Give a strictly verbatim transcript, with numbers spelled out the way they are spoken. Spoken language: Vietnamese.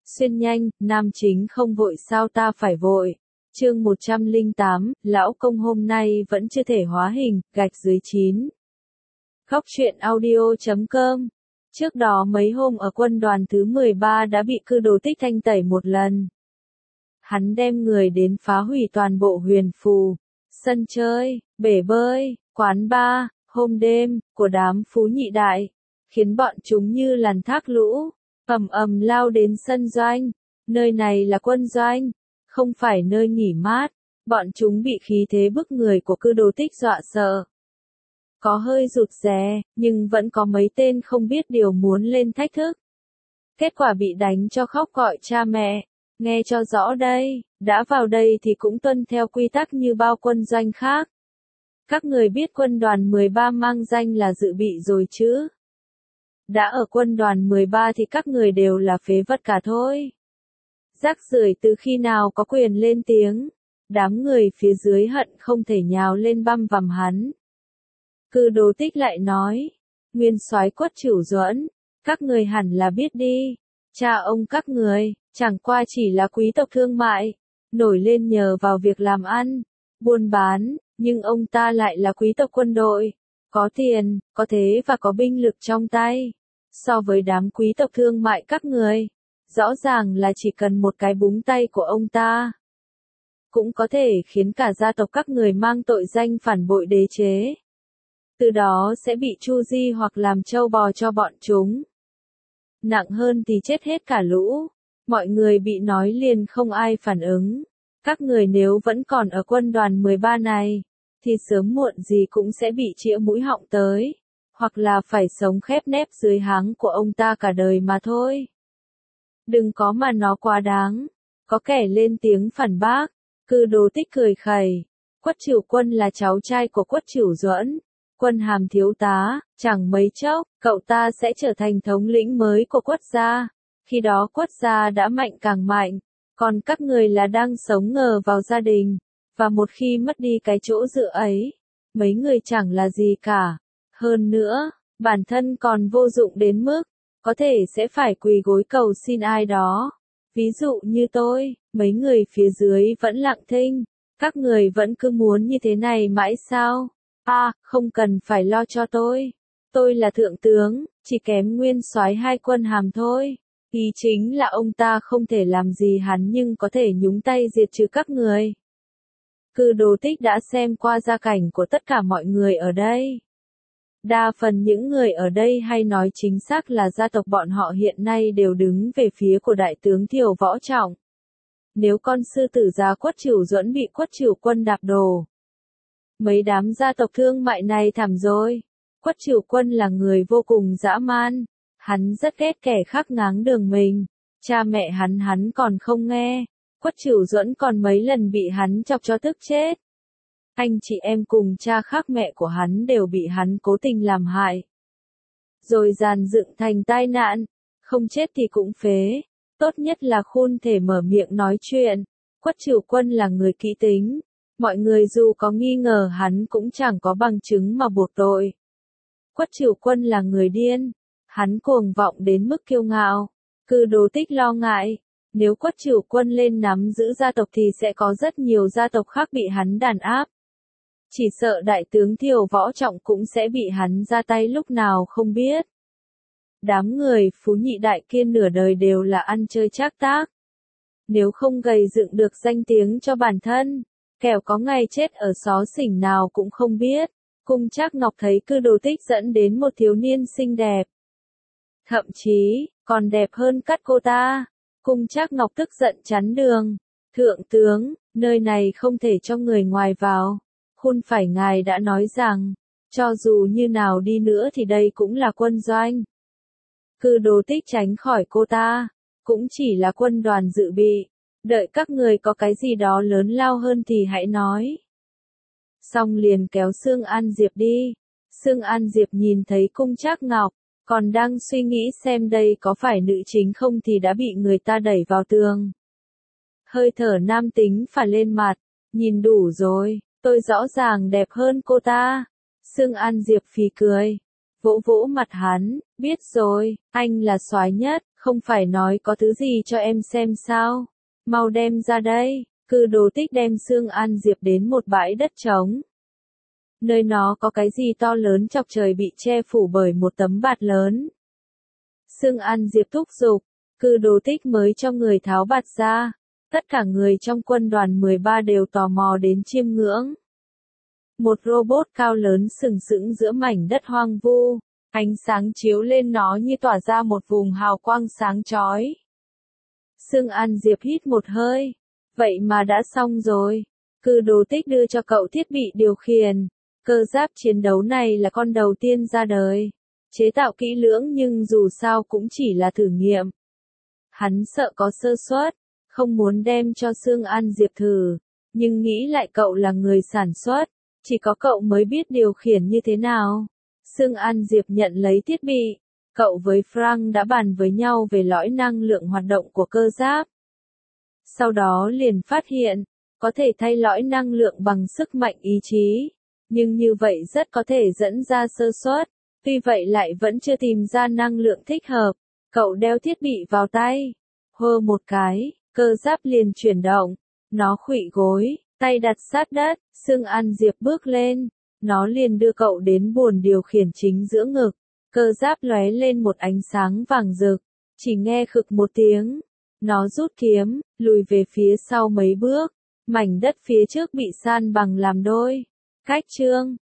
Xuyên nhanh, nam chính không vội sao ta phải vội. Chương một trăm lẻ tám, lão công hôm nay vẫn chưa thể hóa hình, gạch dưới chín. Góc truyện audio chấm com. Trước đó mấy hôm ở quân đoàn thứ mười ba đã bị cư đồ tích thanh tẩy một lần. Hắn đem người đến phá hủy toàn bộ huyền phù, sân chơi, bể bơi, quán bar, hôm đêm, của đám phú nhị đại, khiến bọn chúng như làn thác lũ, ầm ầm lao đến sân doanh. Nơi này là quân doanh, không phải nơi nghỉ mát. Bọn chúng bị khí thế bức người của cư đồ tích dọa sợ. Có hơi rụt rè, nhưng vẫn có mấy tên không biết điều muốn lên thách thức. Kết quả bị đánh cho khóc gọi cha mẹ. Nghe cho rõ đây, đã vào đây thì cũng tuân theo quy tắc như bao quân doanh khác. Các người biết quân đoàn mười ba mang danh là dự bị rồi chứ? Đã ở quân đoàn mười ba thì các người đều là phế vật cả thôi. Rác rưởi từ khi nào có quyền lên tiếng. Đám người phía dưới hận không thể nhào lên băm vằm hắn. Cư đồ tích lại nói. Nguyên soái Quất Chửu Duẫn, các người hẳn là biết đi. Cha ông các người, chẳng qua chỉ là quý tộc thương mại, nổi lên nhờ vào việc làm ăn, buôn bán, nhưng ông ta lại là quý tộc quân đội, có tiền, có thế và có binh lực trong tay. So với đám quý tộc thương mại các người, rõ ràng là chỉ cần một cái búng tay của ông ta, cũng có thể khiến cả gia tộc các người mang tội danh phản bội đế chế. Từ đó sẽ bị tru di hoặc làm trâu bò cho bọn chúng. Nặng hơn thì chết hết cả lũ. Mọi người bị nói liền không ai phản ứng. Các người nếu vẫn còn ở quân đoàn mười ba này, thì sớm muộn gì cũng sẽ bị chĩa mũi họng tới. Hoặc là phải sống khép nép dưới háng của ông ta cả đời mà thôi. Đừng có mà nó quá đáng. Có kẻ lên tiếng phản bác. Cư đồ tích cười khẩy. Quất Chửu Quân là cháu trai của Quất Chửu Duẫn. Quân hàm thiếu tá, chẳng mấy chốc, cậu ta sẽ trở thành thống lĩnh mới của Quất gia. Khi đó Quất gia đã mạnh càng mạnh, còn các người là đang sống ngờ vào gia đình, và một khi mất đi cái chỗ dựa ấy, mấy người chẳng là gì cả. Hơn nữa, bản thân còn vô dụng đến mức, có thể sẽ phải quỳ gối cầu xin ai đó. Ví dụ như tôi, mấy người phía dưới vẫn lặng thinh, các người vẫn cứ muốn như thế này mãi sao? À, không cần phải lo cho tôi. Tôi là thượng tướng, chỉ kém nguyên soái hai quân hàm thôi. Ý chính là ông ta không thể làm gì hắn nhưng có thể nhúng tay diệt trừ các người. Cư đồ tích đã xem qua gia cảnh của tất cả mọi người ở đây. Đa phần những người ở đây hay nói chính xác là gia tộc bọn họ hiện nay đều đứng về phía của đại tướng Thiều Võ Trọng. Nếu con sư tử già Quất Chửu Duẫn bị Quất Chửu Quân đạp đổ, mấy đám gia tộc thương mại này thảm rồi. Quất Chửu Quân là người vô cùng dã man. Hắn rất ghét kẻ khác ngáng đường mình. Cha mẹ hắn hắn còn không nghe. Quất Chửu Duẫn còn mấy lần bị hắn chọc cho tức chết. Anh chị em cùng cha khác mẹ của hắn đều bị hắn cố tình làm hại. Rồi dàn dựng thành tai nạn. Không chết thì cũng phế. Tốt nhất là khôn thể mở miệng nói chuyện. Quất Chửu Quân là người kỹ tính. Mọi người dù có nghi ngờ hắn cũng chẳng có bằng chứng mà buộc tội. Quất Chửu Quân là người điên. Hắn cuồng vọng đến mức kiêu ngạo. Cư đồ tích lo ngại. Nếu Quất Chửu Quân lên nắm giữ gia tộc thì sẽ có rất nhiều gia tộc khác bị hắn đàn áp. Chỉ sợ đại tướng Thiều Võ Trọng cũng sẽ bị hắn ra tay lúc nào không biết. Đám người phú nhị đại kia nửa đời đều là ăn chơi trác tác. Nếu không gầy dựng được danh tiếng cho bản thân, kẻo có ngày chết ở xó xỉnh nào cũng không biết. Cung Trác Ngọc thấy cư đồ tích dẫn đến một thiếu niên xinh đẹp. Thậm chí, còn đẹp hơn cắt cô ta. Cung Trác Ngọc tức giận chắn đường. Thượng tướng, nơi này không thể cho người ngoài vào. Khuôn phải ngài đã nói rằng, cho dù như nào đi nữa thì đây cũng là quân doanh. Cư đồ tích tránh khỏi cô ta. Cũng chỉ là quân đoàn dự bị. Đợi các người có cái gì đó lớn lao hơn thì hãy nói. Xong liền kéo Sương An Diệp đi. Sương An Diệp nhìn thấy Cung Trác Ngọc, còn đang suy nghĩ xem đây có phải nữ chính không thì đã bị người ta đẩy vào tường. Hơi thở nam tính phả lên mặt, nhìn đủ rồi, tôi rõ ràng đẹp hơn cô ta. Sương An Diệp phì cười, vỗ vỗ mặt hắn, biết rồi, anh là soái nhất, Không phải nói có thứ gì cho em xem sao? Mau đem ra đây. Cư Đồ Tích đem Sương An Diệp đến một bãi đất trống. Nơi nó có cái gì to lớn chọc trời bị che phủ bởi một tấm bạt lớn. Sương An Diệp thúc giục, Cư Đồ Tích mới cho người tháo bạt ra. Tất cả người trong quân đoàn mười ba đều tò mò đến chiêm ngưỡng. Một robot cao lớn sừng sững giữa mảnh đất hoang vu, ánh sáng chiếu lên nó như tỏa ra một vùng hào quang sáng chói. Sương An Diệp hít một hơi, vậy mà đã xong rồi. Cư Đồ Tích đưa cho cậu thiết bị điều khiển. Cơ giáp chiến đấu này là con đầu tiên ra đời. Chế tạo kỹ lưỡng nhưng dù sao cũng chỉ là thử nghiệm. Hắn sợ có sơ suất, không muốn đem cho Sương An Diệp thử, nhưng nghĩ lại cậu là người sản xuất, chỉ có cậu mới biết điều khiển như thế nào. Sương An Diệp nhận lấy thiết bị, cậu với Frank đã bàn với nhau về lõi năng lượng hoạt động của cơ giáp. Sau đó liền phát hiện, có thể thay lõi năng lượng bằng sức mạnh ý chí, nhưng như vậy rất có thể dẫn ra sơ suất, tuy vậy lại vẫn chưa tìm ra năng lượng thích hợp. Cậu đeo thiết bị vào tay, hơ một cái, cơ giáp liền chuyển động, nó khuỵu gối, tay đặt sát đất, Sương An Diệp bước lên, nó liền đưa cậu đến buồng điều khiển chính giữa ngực, cơ giáp lóe lên một ánh sáng vàng rực, chỉ nghe khực một tiếng, nó rút kiếm, lùi về phía sau mấy bước, mảnh đất phía trước bị san bằng làm đôi. Cách chương